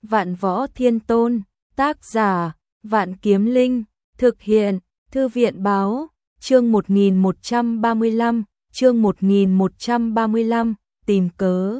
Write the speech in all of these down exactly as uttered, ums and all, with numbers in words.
Vạn Võ Thiên Tôn, tác giả, Vạn Kiếm Linh, thực hiện, Thư viện báo, chương một nghìn một trăm ba mươi lăm, chương một nghìn một trăm ba mươi lăm, tìm cớ.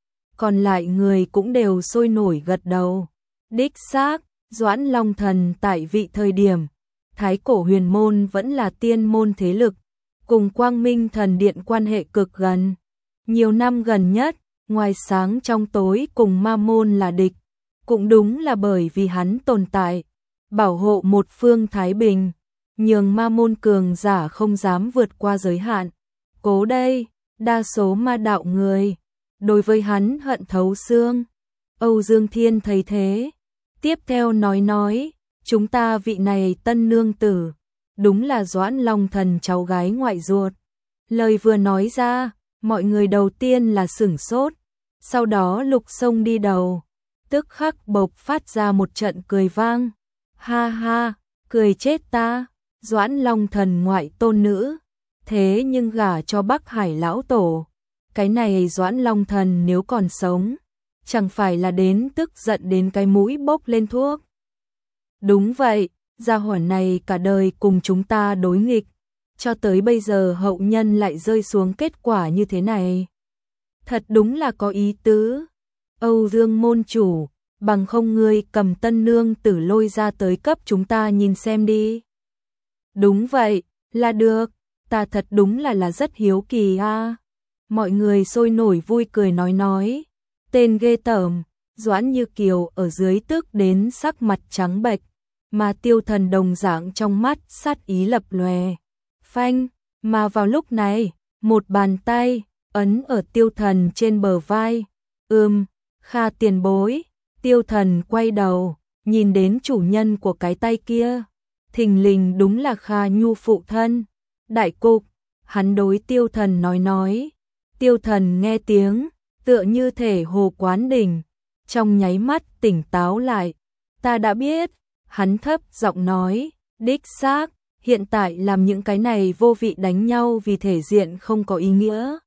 Còn lại người cũng đều sôi nổi gật đầu. Đích xác, Doãn Long Thần tại vị thời điểm, Thái Cổ Huyền Môn vẫn là tiên môn thế lực, cùng Quang Minh Thần Điện quan hệ cực gần. Nhiều năm gần nhất, ngoài sáng trong tối cùng Ma Môn là địch, cũng đúng là bởi vì hắn tồn tại, bảo hộ một phương thái bình, nhường Ma Môn cường giả không dám vượt qua giới hạn. Cố đây, đa số ma đạo người, đối với hắn hận thấu xương. Âu Dương Thiên thấy thế, tiếp theo nói nói, chúng ta vị này tân nương tử, đúng là Doãn Long Thần cháu gái ngoại ruột. Lời vừa nói ra, mọi người đầu tiên là sửng sốt, sau đó Lục Sông đi đầu, tức khắc bộc phát ra một trận cười vang. Ha ha, cười chết ta, Doãn Long Thần ngoại tôn nữ, thế nhưng gả cho Bắc Hải lão tổ. Cái này Doãn Long Thần nếu còn sống, chẳng phải là đến tức giận đến cái mũi bốc lên thuốc. Đúng vậy, gia hỏa này cả đời cùng chúng ta đối nghịch, cho tới bây giờ hậu nhân lại rơi xuống kết quả như thế này. Thật đúng là có ý tứ. Âu Dương môn chủ, bằng không ngươi cầm tân nương tử lôi ra tới cấp chúng ta nhìn xem đi. Đúng vậy, là được, ta thật đúng là là rất hiếu kỳ a. À. Mọi người sôi nổi vui cười nói nói, tên ghê tởm, Doãn Như Kiều ở dưới tức đến sắc mặt trắng bệch, mà Tiêu Thần đồng dạng trong mắt sát ý lập lòe. Phanh, mà vào lúc này, một bàn tay ấn ở Tiêu Thần trên bờ vai. Ừm, Kha tiền bối. Tiêu Thần quay đầu, nhìn đến chủ nhân của cái tay kia, thình lình đúng là Kha Nhu phụ thân. Đại cục, hắn đối Tiêu Thần nói nói. Tiêu Thần nghe tiếng, tựa như thể hồ quán đỉnh, trong nháy mắt tỉnh táo lại. Ta đã biết, hắn thấp giọng nói, đích xác, hiện tại làm những cái này vô vị đánh nhau vì thể diện không có ý nghĩa.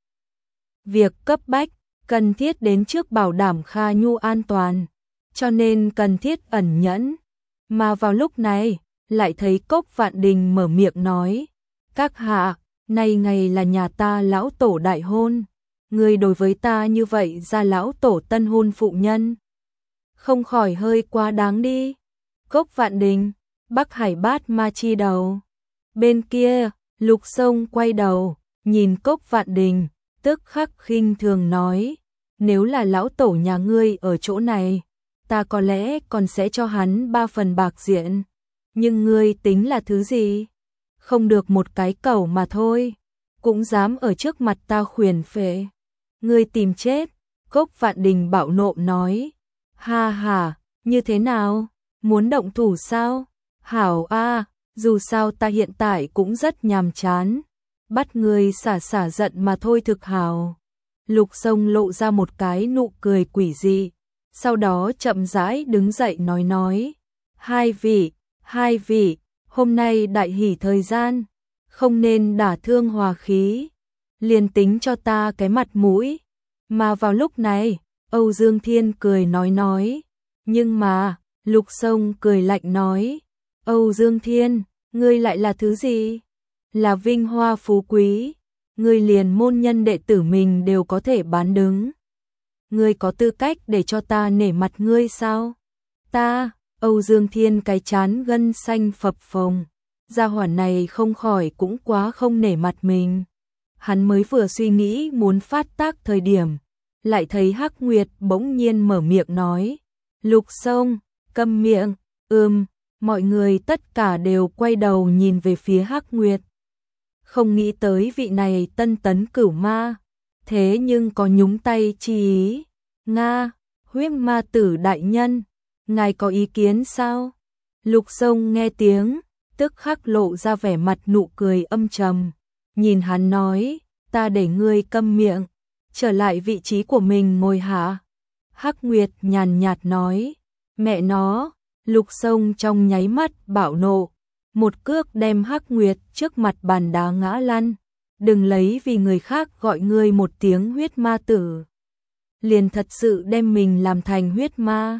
Việc cấp bách, cần thiết đến trước bảo đảm Kha Nhu an toàn, cho nên cần thiết ẩn nhẫn. Mà vào lúc này, lại thấy Cốc Vạn Đình mở miệng nói, các hạ, nay ngày là nhà ta lão tổ đại hôn, người đối với ta như vậy ra lão tổ tân hôn phụ nhân, không khỏi hơi quá đáng đi. Cốc Vạn Đình, Bắc Hải Bát Ma Chi đầu. Bên kia, Lục Sông quay đầu, nhìn Cốc Vạn Đình, tức khắc khinh thường nói, nếu là lão tổ nhà ngươi ở chỗ này, ta có lẽ còn sẽ cho hắn ba phần bạc diện. Nhưng ngươi tính là thứ gì? Không được một cái cẩu mà thôi, cũng dám ở trước mặt ta khuyển phệ. Ngươi tìm chết. Cốc Vạn Đình bạo nộ nói. Ha ha, như thế nào? Muốn động thủ sao? Hảo a, dù sao ta hiện tại cũng rất nhàm chán. Bắt ngươi xả xả giận mà thôi thực hảo. Lục Sông lộ ra một cái nụ cười quỷ dị, sau đó chậm rãi đứng dậy nói nói. Hai vị, hai vị, hôm nay đại hỷ thời gian, không nên đả thương hòa khí, liền tính cho ta cái mặt mũi. Mà vào lúc này, Âu Dương Thiên cười nói nói, nhưng mà, Lục Sông cười lạnh nói, Âu Dương Thiên, ngươi lại là thứ gì? Là vinh hoa phú quý, ngươi liền môn nhân đệ tử mình đều có thể bán đứng. Ngươi có tư cách để cho ta nể mặt ngươi sao? Ta, Âu Dương Thiên cái chán gân xanh phập phồng, gia hỏa này không khỏi cũng quá không nể mặt mình. Hắn mới vừa suy nghĩ muốn phát tác thời điểm, lại thấy Hắc Nguyệt bỗng nhiên mở miệng nói, Lục Sông, câm miệng. Ừm, mọi người tất cả đều quay đầu nhìn về phía Hắc Nguyệt. Không nghĩ tới vị này tân tấn cửu ma, thế nhưng có nhúng tay chi ý. Nga, Huyết Ma Tử đại nhân, ngài có ý kiến sao? Lục Sông nghe tiếng, tức khắc lộ ra vẻ mặt nụ cười âm trầm, nhìn hắn nói, ta để ngươi câm miệng, trở lại vị trí của mình ngồi hả? Hắc Nguyệt nhàn nhạt nói, mẹ nó. Lục Sông trong nháy mắt bạo nộ, một cước đem Hắc Nguyệt trước mặt bàn đá ngã lăn. Đừng lấy vì người khác gọi ngươi một tiếng huyết ma tử, liền thật sự đem mình làm thành huyết ma.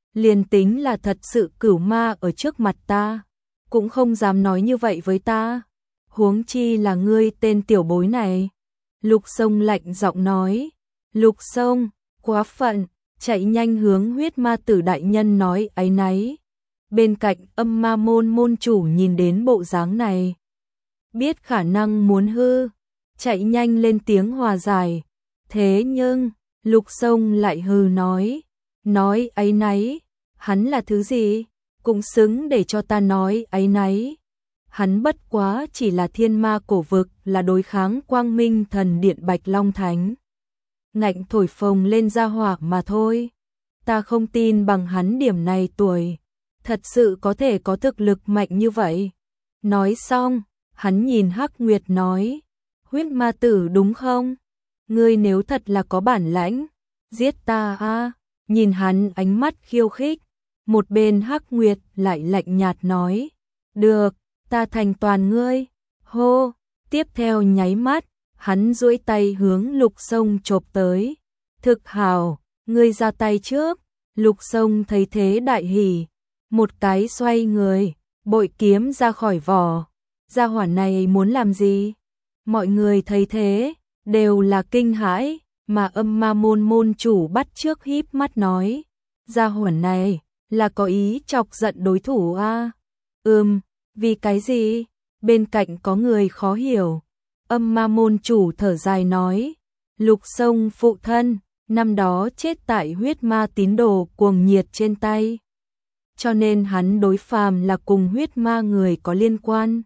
liền tính là thật sự cửu ma ở trước mặt ta, cũng không dám nói như vậy với ta. Huống chi là ngươi tên tiểu bối này. Lục Sông lạnh giọng nói. Lục Sông, quá phận, chạy nhanh hướng huyết ma tử đại nhân nói áy náy. Bên cạnh âm ma môn môn chủ nhìn đến bộ dáng này, biết khả năng muốn hư, chạy nhanh lên tiếng hòa giải. Thế nhưng, Lục Sông lại hừ nói, nói áy náy, hắn là thứ gì, cũng xứng để cho ta nói áy náy. Hắn bất quá chỉ là thiên ma cổ vực, là đối kháng Quang Minh thần điện Bạch Long Thánh. Ngạnh thổi phồng lên ra hỏa mà thôi. Ta không tin bằng hắn điểm này tuổi, thật sự có thể có thực lực mạnh như vậy. Nói xong, hắn nhìn Hắc Nguyệt nói, huyết ma tử đúng không? Ngươi nếu thật là có bản lãnh, giết ta a. Nhìn hắn ánh mắt khiêu khích, một bên Hắc Nguyệt lại lạnh nhạt nói, được, ta thành toàn ngươi. Hô, tiếp theo nháy mắt, hắn duỗi tay hướng Lục Sông chộp tới. Thực hào, ngươi ra tay trước. Lục Sông thấy thế đại hỉ, một cái xoay người, bội kiếm ra khỏi vỏ. Gia hỏa này muốn làm gì? Mọi người thấy thế, đều là kinh hãi, mà âm ma môn môn chủ bắt trước híp mắt nói, gia hỏa này là có ý chọc giận đối thủ a. À? Ừm, vì cái gì? Bên cạnh có người khó hiểu. Âm ma môn chủ thở dài nói, Lục Sông phụ thân, năm đó chết tại huyết ma tín đồ cuồng nhiệt trên tay. Cho nên hắn đối phàm là cùng huyết ma người có liên quan,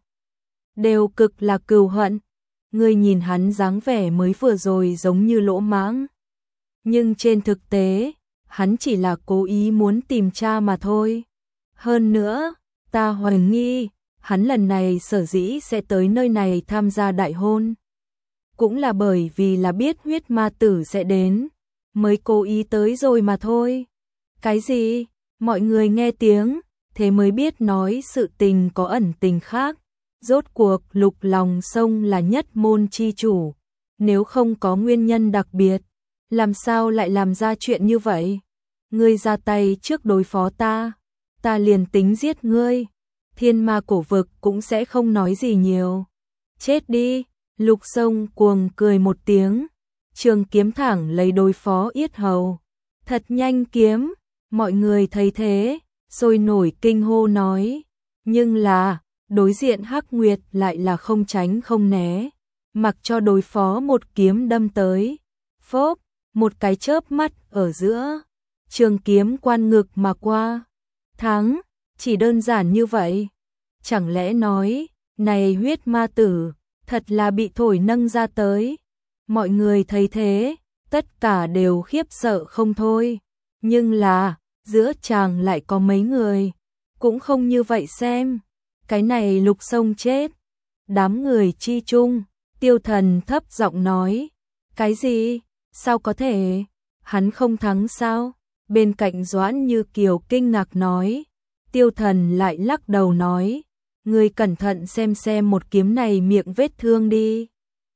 đều cực là cừu hận. Ngươi nhìn hắn dáng vẻ mới vừa rồi giống như lỗ mãng, nhưng trên thực tế, hắn chỉ là cố ý muốn tìm cha mà thôi. Hơn nữa, ta hoài nghi, hắn lần này sở dĩ sẽ tới nơi này tham gia đại hôn, cũng là bởi vì là biết huyết ma tử sẽ đến, mới cố ý tới rồi mà thôi. Cái gì? Mọi người nghe tiếng, thế mới biết nói sự tình có ẩn tình khác. Rốt cuộc Lục Lòng Sông là nhất môn chi chủ, nếu không có nguyên nhân đặc biệt, làm sao lại làm ra chuyện như vậy? Ngươi ra tay trước đối phó ta, ta liền tính giết ngươi. Thiên ma cổ vực cũng sẽ không nói gì nhiều. Chết đi. Lục Sông cuồng cười một tiếng, trường kiếm thẳng lấy đối phó yết hầu. Thật nhanh kiếm. Mọi người thấy thế, sôi nổi kinh hô nói. Nhưng là, đối diện Hắc Nguyệt lại là không tránh không né, mặc cho đối phó một kiếm đâm tới. Phốp, một cái chớp mắt ở giữa, trường kiếm quan ngực mà qua. Thắng, chỉ đơn giản như vậy. Chẳng lẽ nói, này huyết ma tử, thật là bị thổi nâng ra tới. Mọi người thấy thế, tất cả đều khiếp sợ không thôi. Nhưng là, giữa chàng lại có mấy người, cũng không như vậy xem. Cái này Lục Sông chết. Đám người chi chung, Tiêu Thần thấp giọng nói, cái gì? Sao có thể? Hắn không thắng sao? Bên cạnh Doãn Như Kiều kinh ngạc nói. Tiêu Thần lại lắc đầu nói, ngươi cẩn thận xem xem một kiếm này miệng vết thương đi.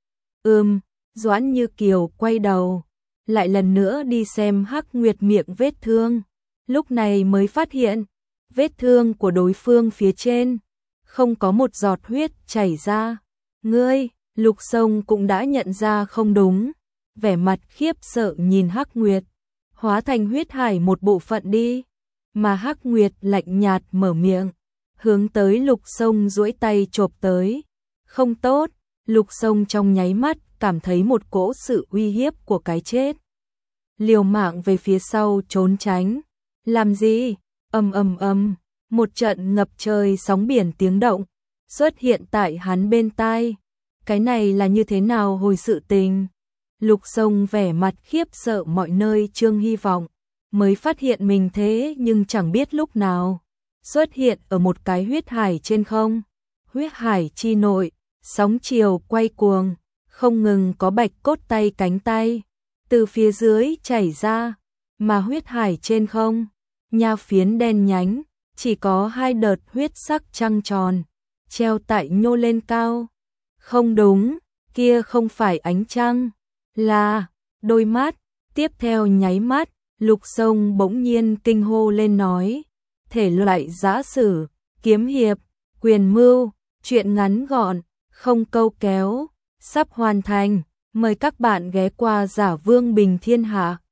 Ừm, Doãn Như Kiều quay đầu, lại lần nữa đi xem Hắc Nguyệt miệng vết thương. Lúc này mới phát hiện, vết thương của đối phương phía trên, không có một giọt huyết chảy ra. Ngươi, Lục Sông cũng đã nhận ra không đúng, vẻ mặt khiếp sợ nhìn Hắc Nguyệt, hóa thành huyết hải một bộ phận đi. Mà Hắc Nguyệt lạnh nhạt mở miệng, hướng tới Lục Sông duỗi tay chộp tới. Không tốt, Lục Sông trong nháy mắt cảm thấy một cỗ sự uy hiếp của cái chết. Liều mạng về phía sau trốn tránh. Làm gì? Ầm ầm ầm, một trận ngập trời sóng biển tiếng động xuất hiện tại hắn bên tai. Cái này là như thế nào hồi sự tình? Lục Sông vẻ mặt khiếp sợ mọi nơi trương hy vọng, mới phát hiện mình thế nhưng chẳng biết lúc nào xuất hiện ở một cái huyết hải trên không. Huyết hải chi nội, sóng chiều quay cuồng, không ngừng có bạch cốt tay cánh tay từ phía dưới chảy ra, mà huyết hải trên không, nha phiến đen nhánh, chỉ có hai đợt huyết sắc trăng tròn treo tại nhô lên cao. Không đúng, kia không phải ánh trăng, là đôi mắt. Tiếp theo nháy mắt, Lục Sông bỗng nhiên kinh hô lên nói, thể loại giã sử, kiếm hiệp, quyền mưu, truyện ngắn gọn, không câu kéo, sắp hoàn thành, mời các bạn ghé qua Giả Vương Bình Thiên Hạ.